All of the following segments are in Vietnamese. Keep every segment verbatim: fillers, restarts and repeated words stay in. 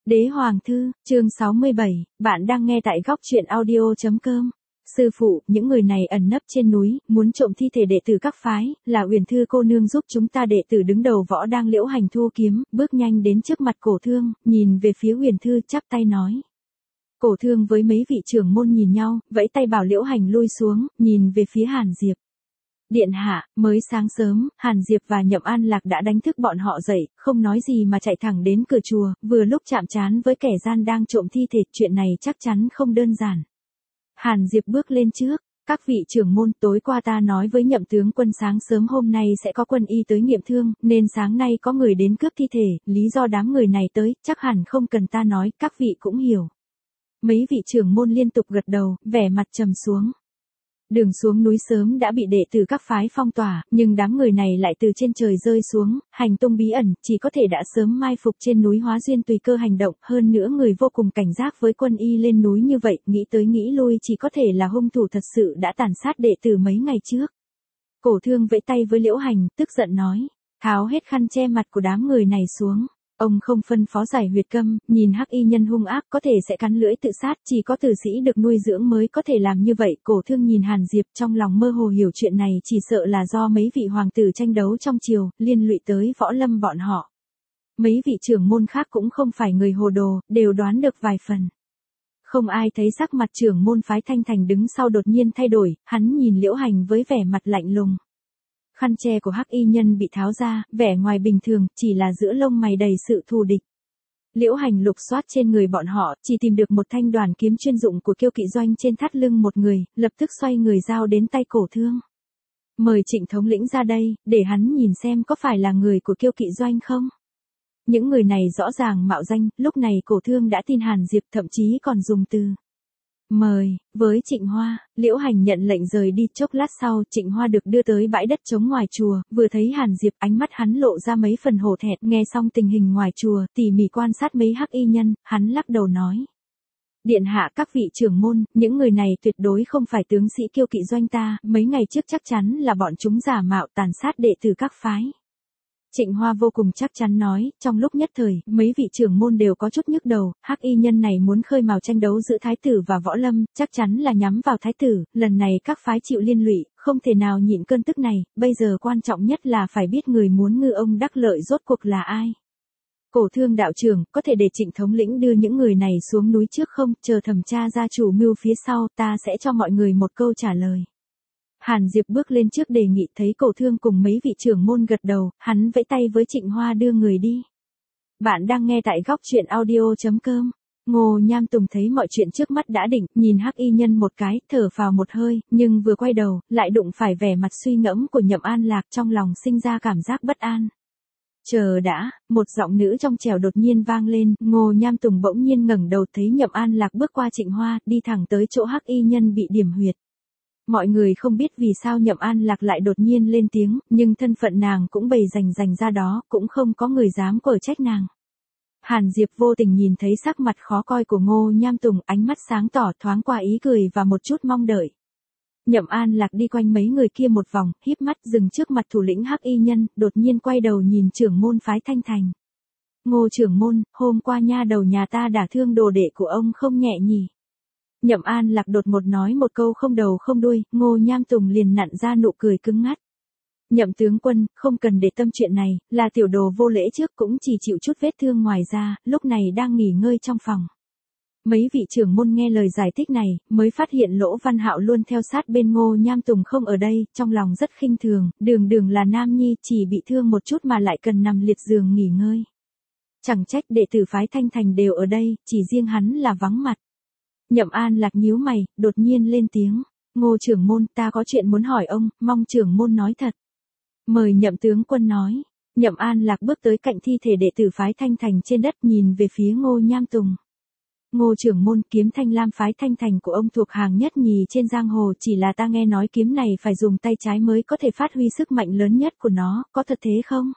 Đế Hoàng Thư, chương sáu mươi bảy, bạn đang nghe tại góc truyện audio chấm com. Sư phụ, những người này ẩn nấp trên núi, muốn trộm thi thể đệ tử các phái, là Uyển Thư cô nương giúp chúng ta. Đệ tử đứng đầu võ đang Liễu Hành thu kiếm, bước nhanh đến trước mặt Cổ Thương, nhìn về phía Uyển Thư chắp tay nói. Cổ Thương với mấy vị trưởng môn nhìn nhau, vẫy tay bảo Liễu Hành lui xuống, nhìn về phía Hàn Diệp. Điện hạ, mới sáng sớm, Hàn Diệp và Nhậm An Lạc đã đánh thức bọn họ dậy, không nói gì mà chạy thẳng đến cửa chùa, vừa lúc chạm trán với kẻ gian đang trộm thi thể, chuyện này chắc chắn không đơn giản. Hàn Diệp bước lên trước, các vị trưởng môn, tối qua ta nói với Nhậm tướng quân sáng sớm hôm nay sẽ có quân y tới nghiệm thương, nên sáng nay có người đến cướp thi thể, lý do đám người này tới, chắc hẳn không cần ta nói, các vị cũng hiểu. Mấy vị trưởng môn liên tục gật đầu, vẻ mặt trầm xuống. Đường xuống núi sớm đã bị đệ tử các phái phong tỏa, nhưng đám người này lại từ trên trời rơi xuống, hành tung bí ẩn, chỉ có thể đã sớm mai phục trên núi Hóa Duyên tùy cơ hành động, hơn nữa người vô cùng cảnh giác với quân y lên núi như vậy, nghĩ tới nghĩ lui chỉ có thể là hung thủ thật sự đã tàn sát đệ tử mấy ngày trước. Cổ Thương vẫy tay với Liễu Hành, tức giận nói, tháo hết khăn che mặt của đám người này xuống. Ông không phân phó giải huyệt câm, nhìn hắc y nhân hung ác có thể sẽ cắn lưỡi tự sát, chỉ có tử sĩ được nuôi dưỡng mới có thể làm như vậy. Cổ Thương nhìn Hàn Diệp trong lòng mơ hồ hiểu chuyện này chỉ sợ là do mấy vị hoàng tử tranh đấu trong triều, liên lụy tới võ lâm bọn họ. Mấy vị trưởng môn khác cũng không phải người hồ đồ, đều đoán được vài phần. Không ai thấy sắc mặt trưởng môn phái Thanh Thành đứng sau đột nhiên thay đổi, hắn nhìn Liễu Hành với vẻ mặt lạnh lùng. Khăn che của hắc y nhân bị tháo ra, vẻ ngoài bình thường, chỉ là giữa lông mày đầy sự thù địch. Liễu Hành lục soát trên người bọn họ, chỉ tìm được một thanh đoàn kiếm chuyên dụng của Kiêu Kỵ Doanh trên thắt lưng một người, lập tức xoay người giao đến tay Cổ Thương. Mời Trịnh thống lĩnh ra đây, để hắn nhìn xem có phải là người của Kiêu Kỵ Doanh không. Những người này rõ ràng mạo danh, lúc này Cổ Thương đã tin Hàn Diệp, thậm chí còn dùng từ mời, với Trịnh Hoa. Liễu Hành nhận lệnh rời đi, chốc lát sau, Trịnh Hoa được đưa tới bãi đất trống ngoài chùa, vừa thấy Hàn Diệp, ánh mắt hắn lộ ra mấy phần hổ thẹn, nghe xong tình hình ngoài chùa, tỉ mỉ quan sát mấy hắc y nhân, hắn lắc đầu nói. Điện hạ, các vị trưởng môn, những người này tuyệt đối không phải tướng sĩ Kiêu Kỵ Doanh ta, mấy ngày trước chắc chắn là bọn chúng giả mạo tàn sát đệ tử các phái. Trịnh Hoa vô cùng chắc chắn nói, trong lúc nhất thời, mấy vị trưởng môn đều có chút nhức đầu, hắc y nhân này muốn khơi mào tranh đấu giữa thái tử và võ lâm, chắc chắn là nhắm vào thái tử, lần này các phái chịu liên lụy, không thể nào nhịn cơn tức này, bây giờ quan trọng nhất là phải biết người muốn ngư ông đắc lợi rốt cuộc là ai. Cổ Thương đạo trưởng, có thể để Trịnh thống lĩnh đưa những người này xuống núi trước không, chờ thẩm tra ra chủ mưu phía sau, ta sẽ cho mọi người một câu trả lời. Hàn Diệp bước lên trước đề nghị, thấy Cổ Thương cùng mấy vị trưởng môn gật đầu, hắn vẫy tay với Trịnh Hoa đưa người đi. Bạn đang nghe tại góc truyện audio chấm com. Ngô Nham Tùng thấy mọi chuyện trước mắt đã định, nhìn hắc y nhân một cái, thở phào một hơi, nhưng vừa quay đầu, lại đụng phải vẻ mặt suy ngẫm của Nhậm An Lạc, trong lòng sinh ra cảm giác bất an. Chờ đã, một giọng nữ trong trẻo đột nhiên vang lên, Ngô Nham Tùng bỗng nhiên ngẩng đầu thấy Nhậm An Lạc bước qua Trịnh Hoa, đi thẳng tới chỗ hắc y nhân bị điểm huyệt. Mọi người không biết vì sao Nhậm An Lạc lại đột nhiên lên tiếng, nhưng thân phận nàng cũng bày rành rành ra đó, cũng không có người dám quở trách nàng. Hàn Diệp vô tình nhìn thấy sắc mặt khó coi của Ngô Nham Tùng, ánh mắt sáng tỏ, thoáng qua ý cười và một chút mong đợi. Nhậm An Lạc đi quanh mấy người kia một vòng, híp mắt dừng trước mặt thủ lĩnh hắc y nhân, đột nhiên quay đầu nhìn trưởng môn phái Thanh Thành. Ngô trưởng môn, hôm qua nha đầu nhà ta đả thương đồ đệ của ông không nhẹ nhỉ? Nhậm An Lạc đột một nói một câu không đầu không đuôi, Ngô Nham Tùng liền nặn ra nụ cười cứng ngắt. Nhậm tướng quân, không cần để tâm chuyện này, là tiểu đồ vô lễ trước cũng chỉ chịu chút vết thương ngoài ra, lúc này đang nghỉ ngơi trong phòng. Mấy vị trưởng môn nghe lời giải thích này, mới phát hiện Lỗ Văn Hạo luôn theo sát bên Ngô Nham Tùng không ở đây, trong lòng rất khinh thường, đường đường là nam nhi, chỉ bị thương một chút mà lại cần nằm liệt giường nghỉ ngơi. Chẳng trách đệ tử phái Thanh Thành đều ở đây, chỉ riêng hắn là vắng mặt. Nhậm An Lạc nhíu mày, đột nhiên lên tiếng, Ngô trưởng môn, ta có chuyện muốn hỏi ông, mong trưởng môn nói thật. Mời Nhậm tướng quân nói. Nhậm An Lạc bước tới cạnh thi thể đệ tử phái Thanh Thành trên đất, nhìn về phía Ngô Nham Tùng. Ngô trưởng môn, kiếm Thanh Lam phái Thanh Thành của ông thuộc hàng nhất nhì trên giang hồ, chỉ là ta nghe nói kiếm này phải dùng tay trái mới có thể phát huy sức mạnh lớn nhất của nó, có thật thế không?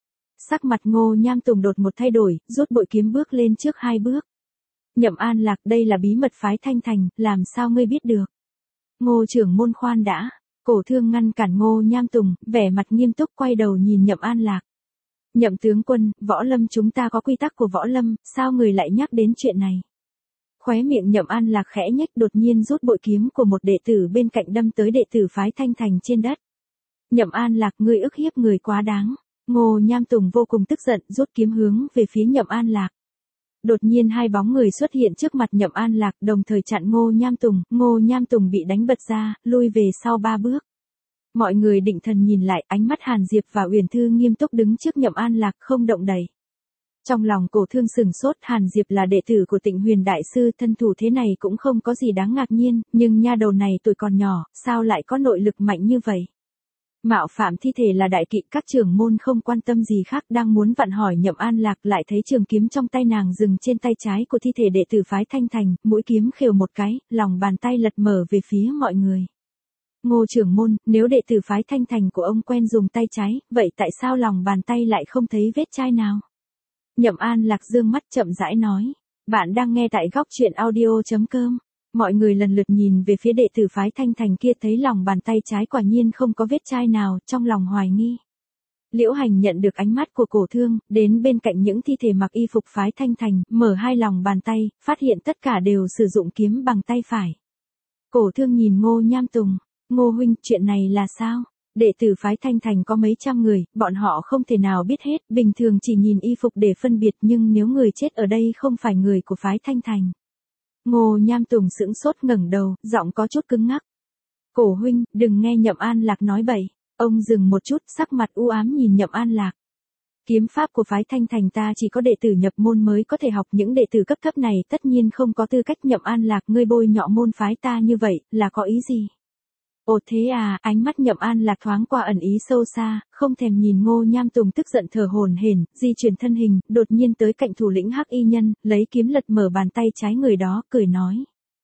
Sắc mặt Ngô Nham Tùng đột một thay đổi, rút bội kiếm bước lên trước hai bước. Nhậm An Lạc, đây là bí mật phái Thanh Thành, làm sao ngươi biết được? Ngô trưởng môn khoan đã. Cổ Thương ngăn cản Ngô Nham Tùng, vẻ mặt nghiêm túc quay đầu nhìn Nhậm An Lạc. Nhậm tướng quân, võ lâm chúng ta có quy tắc của võ lâm, sao người lại nhắc đến chuyện này? Khóe miệng Nhậm An Lạc khẽ nhếch, đột nhiên rút bội kiếm của một đệ tử bên cạnh đâm tới đệ tử phái Thanh Thành trên đất. Nhậm An Lạc, ngươi ức hiếp người quá đáng. Ngô Nham Tùng vô cùng tức giận, rút kiếm hướng về phía Nhậm An Lạc. Đột nhiên hai bóng người xuất hiện trước mặt Nhậm An Lạc, đồng thời chặn Ngô Nham Tùng. Ngô Nham Tùng bị đánh bật ra, lui về sau ba bước. Mọi người định thần nhìn lại, ánh mắt Hàn Diệp và Uyển Thư nghiêm túc đứng trước Nhậm An Lạc không động đậy. Trong lòng Cổ Thương sừng sốt, Hàn Diệp là đệ tử của Tịnh Huyền đại sư, thân thủ thế này cũng không có gì đáng ngạc nhiên, nhưng nha đầu này tuổi còn nhỏ, sao lại có nội lực mạnh như vậy? Mạo phạm thi thể là đại kỵ, các trưởng môn không quan tâm gì khác, đang muốn vặn hỏi Nhậm An Lạc, lại thấy trường kiếm trong tay nàng dừng trên tay trái của thi thể đệ tử phái Thanh Thành, mũi kiếm khều một cái, lòng bàn tay lật mở về phía mọi người. Ngô trưởng môn, nếu đệ tử phái Thanh Thành của ông quen dùng tay trái, vậy tại sao lòng bàn tay lại không thấy vết chai nào? Nhậm An Lạc dương mắt chậm rãi nói. Bạn đang nghe tại góc truyện audio chấm com. Mọi người lần lượt nhìn về phía đệ tử phái Thanh Thành kia, thấy lòng bàn tay trái quả nhiên không có vết chai nào, trong lòng hoài nghi. Liễu Hành nhận được ánh mắt của Cổ Thương, đến bên cạnh những thi thể mặc y phục phái Thanh Thành, mở hai lòng bàn tay, phát hiện tất cả đều sử dụng kiếm bằng tay phải. Cổ Thương nhìn Ngô Nham Tùng. Ngô huynh, chuyện này là sao? Đệ tử phái Thanh Thành có mấy trăm người, bọn họ không thể nào biết hết, bình thường chỉ nhìn y phục để phân biệt, nhưng nếu người chết ở đây không phải người của phái Thanh Thành. Ngô Nham Tùng sững sốt ngẩng đầu, giọng có chút cứng ngắc. Cổ huynh, đừng nghe Nhậm An Lạc nói bậy. Ông dừng một chút, sắc mặt u ám nhìn Nhậm An Lạc. Kiếm pháp của phái Thanh Thành ta chỉ có đệ tử nhập môn mới có thể học, những đệ tử cấp thấp này tất nhiên không có tư cách. Nhậm An Lạc, ngươi bôi nhọ môn phái ta như vậy, là có ý gì? Ồ thế à, ánh mắt Nhậm An Lạc thoáng qua ẩn ý sâu xa, không thèm nhìn Ngô Nham Tùng tức giận thở hổn hển, di chuyển thân hình, đột nhiên tới cạnh thủ lĩnh Hắc Y Nhân, lấy kiếm lật mở bàn tay trái người đó, cười nói.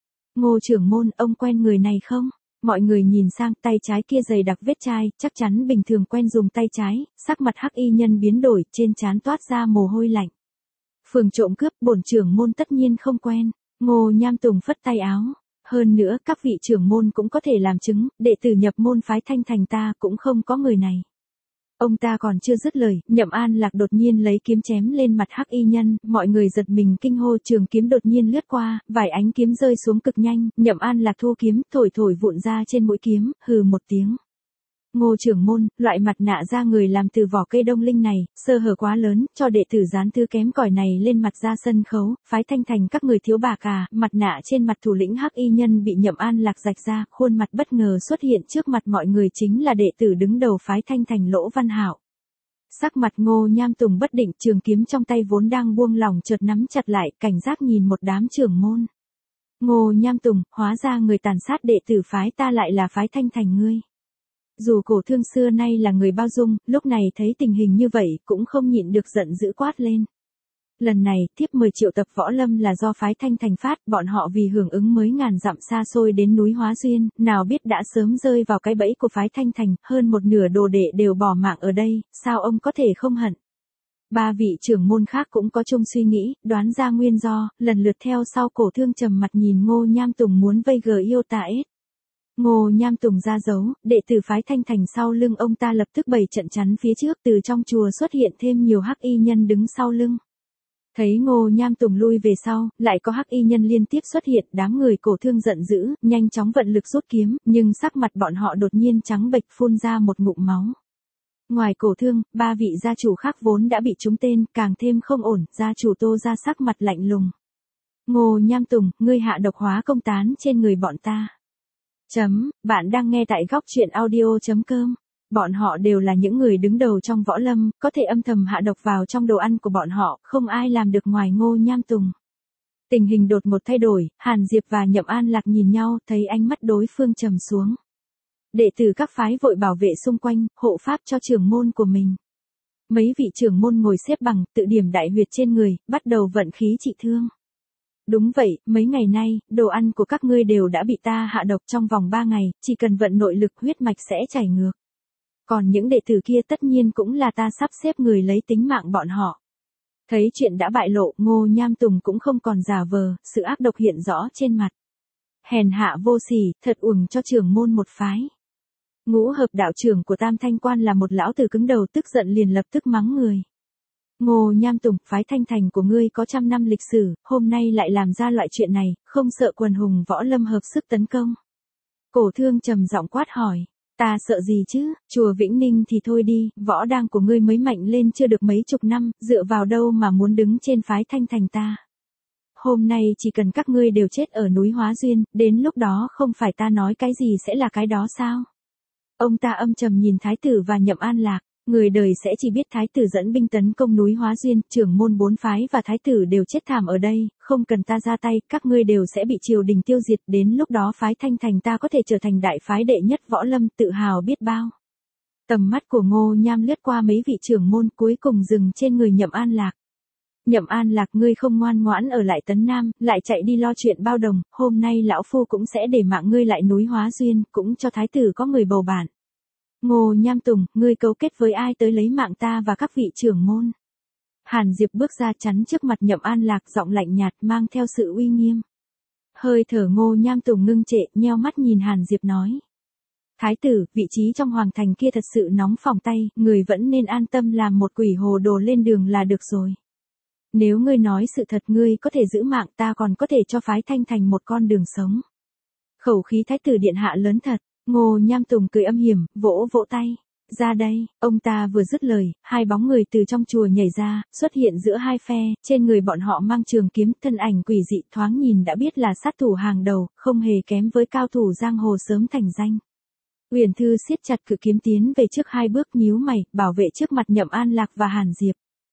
Ngô trưởng môn, ông quen người này không? Mọi người nhìn sang, tay trái kia dày đặc vết chai, chắc chắn bình thường quen dùng tay trái, sắc mặt Hắc Y Nhân biến đổi, trên trán toát ra mồ hôi lạnh. Phường trộm cướp, bổn trưởng môn tất nhiên không quen. Ngô Nham Tùng phất tay áo. Hơn nữa, các vị trưởng môn cũng có thể làm chứng, đệ tử nhập môn phái Thanh Thành ta cũng không có người này. Ông ta còn chưa dứt lời, Nhậm An Lạc đột nhiên lấy kiếm chém lên mặt Hắc Y Nhân, mọi người giật mình kinh hô, trường kiếm đột nhiên lướt qua, vài ánh kiếm rơi xuống cực nhanh, Nhậm An Lạc thu kiếm, thổi thổi vụn ra trên mũi kiếm, hừ một tiếng. Ngô trưởng môn, loại mặt nạ da người làm từ vỏ cây đông linh này, sơ hở quá lớn, cho đệ tử dán thứ kém cỏi này lên mặt ra sân khấu, phái Thanh Thành các người thiếu bạc à, mặt nạ trên mặt thủ lĩnh Hắc Y Nhân bị Nhậm An Lạc rạch ra, khuôn mặt bất ngờ xuất hiện trước mặt mọi người, chính là đệ tử đứng đầu phái Thanh Thành Lỗ Văn Hạo. Sắc mặt Ngô Nham Tùng bất định, trường kiếm trong tay vốn đang buông lỏng chợt nắm chặt lại, cảnh giác nhìn một đám trưởng môn. Ngô Nham Tùng, hóa ra người tàn sát đệ tử phái ta lại là phái Thanh Thành ngươi. Dù Cổ Thương xưa nay là người bao dung, lúc này thấy tình hình như vậy, cũng không nhịn được giận dữ quát lên. Lần này, thiếp mời triệu tập võ lâm là do phái Thanh Thành phát, bọn họ vì hưởng ứng mới ngàn dặm xa xôi đến núi Hóa Duyên, nào biết đã sớm rơi vào cái bẫy của phái Thanh Thành, hơn một nửa đồ đệ đều bỏ mạng ở đây, sao ông có thể không hận? Ba vị trưởng môn khác cũng có chung suy nghĩ, đoán ra nguyên do, lần lượt theo sau Cổ Thương trầm mặt nhìn Ngô Nham Tùng muốn vây gờ yêu tà ết. Ngô Nham Tùng ra dấu, đệ tử phái Thanh Thành sau lưng ông ta lập tức bày trận chắn phía trước, từ trong chùa xuất hiện thêm nhiều Hắc Y Nhân đứng sau lưng. Thấy Ngô Nham Tùng lui về sau, lại có Hắc Y Nhân liên tiếp xuất hiện, đám người Cổ Thương giận dữ, nhanh chóng vận lực rút kiếm, nhưng sắc mặt bọn họ đột nhiên trắng bệch, phun ra một ngụm máu. Ngoài Cổ Thương, ba vị gia chủ khác vốn đã bị trúng tên, càng thêm không ổn, gia chủ Tô ra sắc mặt lạnh lùng. Ngô Nham Tùng, ngươi hạ độc hóa công tán trên người bọn ta. Chấm, bạn đang nghe tại góc truyện audio chấm com. Bọn họ đều là những người đứng đầu trong võ lâm, có thể âm thầm hạ độc vào trong đồ ăn của bọn họ, không ai làm được ngoài Ngô Nham Tùng. Tình hình đột ngột thay đổi, Hàn Diệp và Nhậm An Lạc nhìn nhau, thấy ánh mắt đối phương trầm xuống. Đệ tử các phái vội bảo vệ xung quanh, hộ pháp cho trưởng môn của mình. Mấy vị trưởng môn ngồi xếp bằng, tự điểm đại huyệt trên người, bắt đầu vận khí trị thương. Đúng vậy, mấy ngày nay, đồ ăn của các ngươi đều đã bị ta hạ độc, trong vòng ba ngày, chỉ cần vận nội lực huyết mạch sẽ chảy ngược. Còn những đệ tử kia tất nhiên cũng là ta sắp xếp người lấy tính mạng bọn họ. Thấy chuyện đã bại lộ, Ngô Nham Tùng cũng không còn giả vờ, sự ác độc hiện rõ trên mặt. Hèn hạ vô sỉ, thật uổng cho trưởng môn một phái. Ngũ hợp đạo trưởng của Tam Thanh Quan là một lão tử cứng đầu, tức giận liền lập tức mắng người. Ngô Nham Tùng, phái Thanh Thành của ngươi có trăm năm lịch sử, hôm nay lại làm ra loại chuyện này, không sợ quần hùng võ lâm hợp sức tấn công. Cổ Thương trầm giọng quát hỏi, ta sợ gì chứ, chùa Vĩnh Ninh thì thôi đi, võ đang của ngươi mới mạnh lên chưa được mấy chục năm, dựa vào đâu mà muốn đứng trên phái Thanh Thành ta. Hôm nay chỉ cần các ngươi đều chết ở núi Hóa Duyên, đến lúc đó không phải ta nói cái gì sẽ là cái đó sao? Ông ta âm trầm nhìn Thái tử và Nhậm An Lạc, người đời sẽ chỉ biết Thái tử dẫn binh tấn công núi Hóa Duyên, trưởng môn bốn phái và Thái tử đều chết thảm ở đây, không cần ta ra tay, các ngươi đều sẽ bị triều đình tiêu diệt, đến lúc đó phái Thanh Thành ta có thể trở thành đại phái đệ nhất võ lâm, tự hào biết bao. Tầm mắt của Ngô Nham lướt qua mấy vị trưởng môn, cuối cùng dừng trên người Nhậm An Lạc. Nhậm An Lạc, ngươi không ngoan ngoãn ở lại Tấn Nam, lại chạy đi lo chuyện bao đồng, hôm nay lão phu cũng sẽ để mạng ngươi lại núi Hóa Duyên, cũng cho Thái tử có người bầu bạn. Ngô Nham Tùng, ngươi cấu kết với ai tới lấy mạng ta và các vị trưởng môn? Hàn Diệp bước ra chắn trước mặt Nhậm An Lạc, giọng lạnh nhạt mang theo sự uy nghiêm. Hơi thở Ngô Nham Tùng ngưng trệ, nheo mắt nhìn Hàn Diệp nói. Thái tử, vị trí trong hoàng thành kia thật sự nóng phòng tay, người vẫn nên an tâm làm một quỷ hồ đồ lên đường là được rồi. Nếu ngươi nói sự thật, ngươi có thể giữ mạng, ta còn có thể cho phái Thanh Thành một con đường sống. Khẩu khí Thái tử điện hạ lớn thật. Ngô Nham Tùng cười âm hiểm, vỗ vỗ tay. Ra đây, ông ta vừa dứt lời, hai bóng người từ trong chùa nhảy ra, xuất hiện giữa hai phe, trên người bọn họ mang trường kiếm, thân ảnh quỷ dị, thoáng nhìn đã biết là sát thủ hàng đầu, không hề kém với cao thủ giang hồ sớm thành danh. Uyển Thư siết chặt cự kiếm tiến về trước hai bước, nhíu mày, bảo vệ trước mặt Nhậm An Lạc và Hàn Diệp.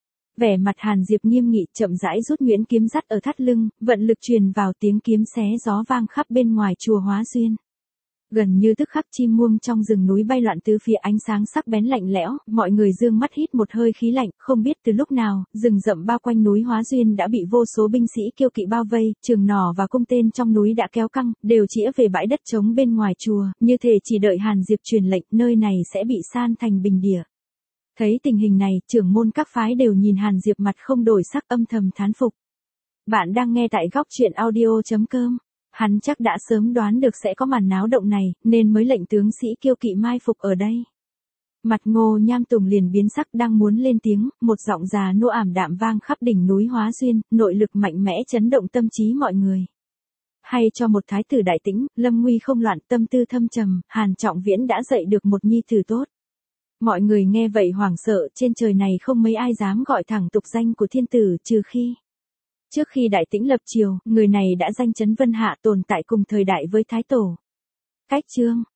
Vẻ mặt Hàn Diệp nghiêm nghị, chậm rãi rút nhuyễn kiếm dắt ở thắt lưng, vận lực truyền vào, tiếng kiếm xé gió vang khắp bên ngoài chùa Hóa Duyên. Gần như tức khắc chim muông trong rừng núi bay loạn tứ phía, ánh sáng sắc bén lạnh lẽo, mọi người dương mắt hít một hơi khí lạnh, không biết từ lúc nào, rừng rậm bao quanh núi Hóa Duyên đã bị vô số binh sĩ kiêu kỵ bao vây, trường nỏ và cung tên trong núi đã kéo căng, đều chĩa về bãi đất trống bên ngoài chùa, như thể chỉ đợi Hàn Diệp truyền lệnh, nơi này sẽ bị san thành bình địa. Thấy tình hình này, trưởng môn các phái đều nhìn Hàn Diệp mặt không đổi sắc, âm thầm thán phục. Bạn đang nghe tại góc truyện audio chấm com. Hắn chắc đã sớm đoán được sẽ có màn náo động này, nên mới lệnh tướng sĩ kiêu kỵ mai phục ở đây. Mặt Ngô Nham Tùng liền biến sắc, đang muốn lên tiếng, một giọng già nua ảm đạm vang khắp đỉnh núi Hóa Duyên, nội lực mạnh mẽ chấn động tâm trí mọi người. Hay cho một thái tử đại tĩnh, lâm nguy không loạn, tâm tư thâm trầm, Hàn Trọng Viễn đã dạy được một nhi tử tốt. Mọi người nghe vậy hoảng sợ, trên trời này không mấy ai dám gọi thẳng tục danh của thiên tử, trừ khi trước khi Đại Tĩnh lập triều, người này đã danh chấn Vân Hạ, tồn tại cùng thời đại với Thái Tổ. Cách chương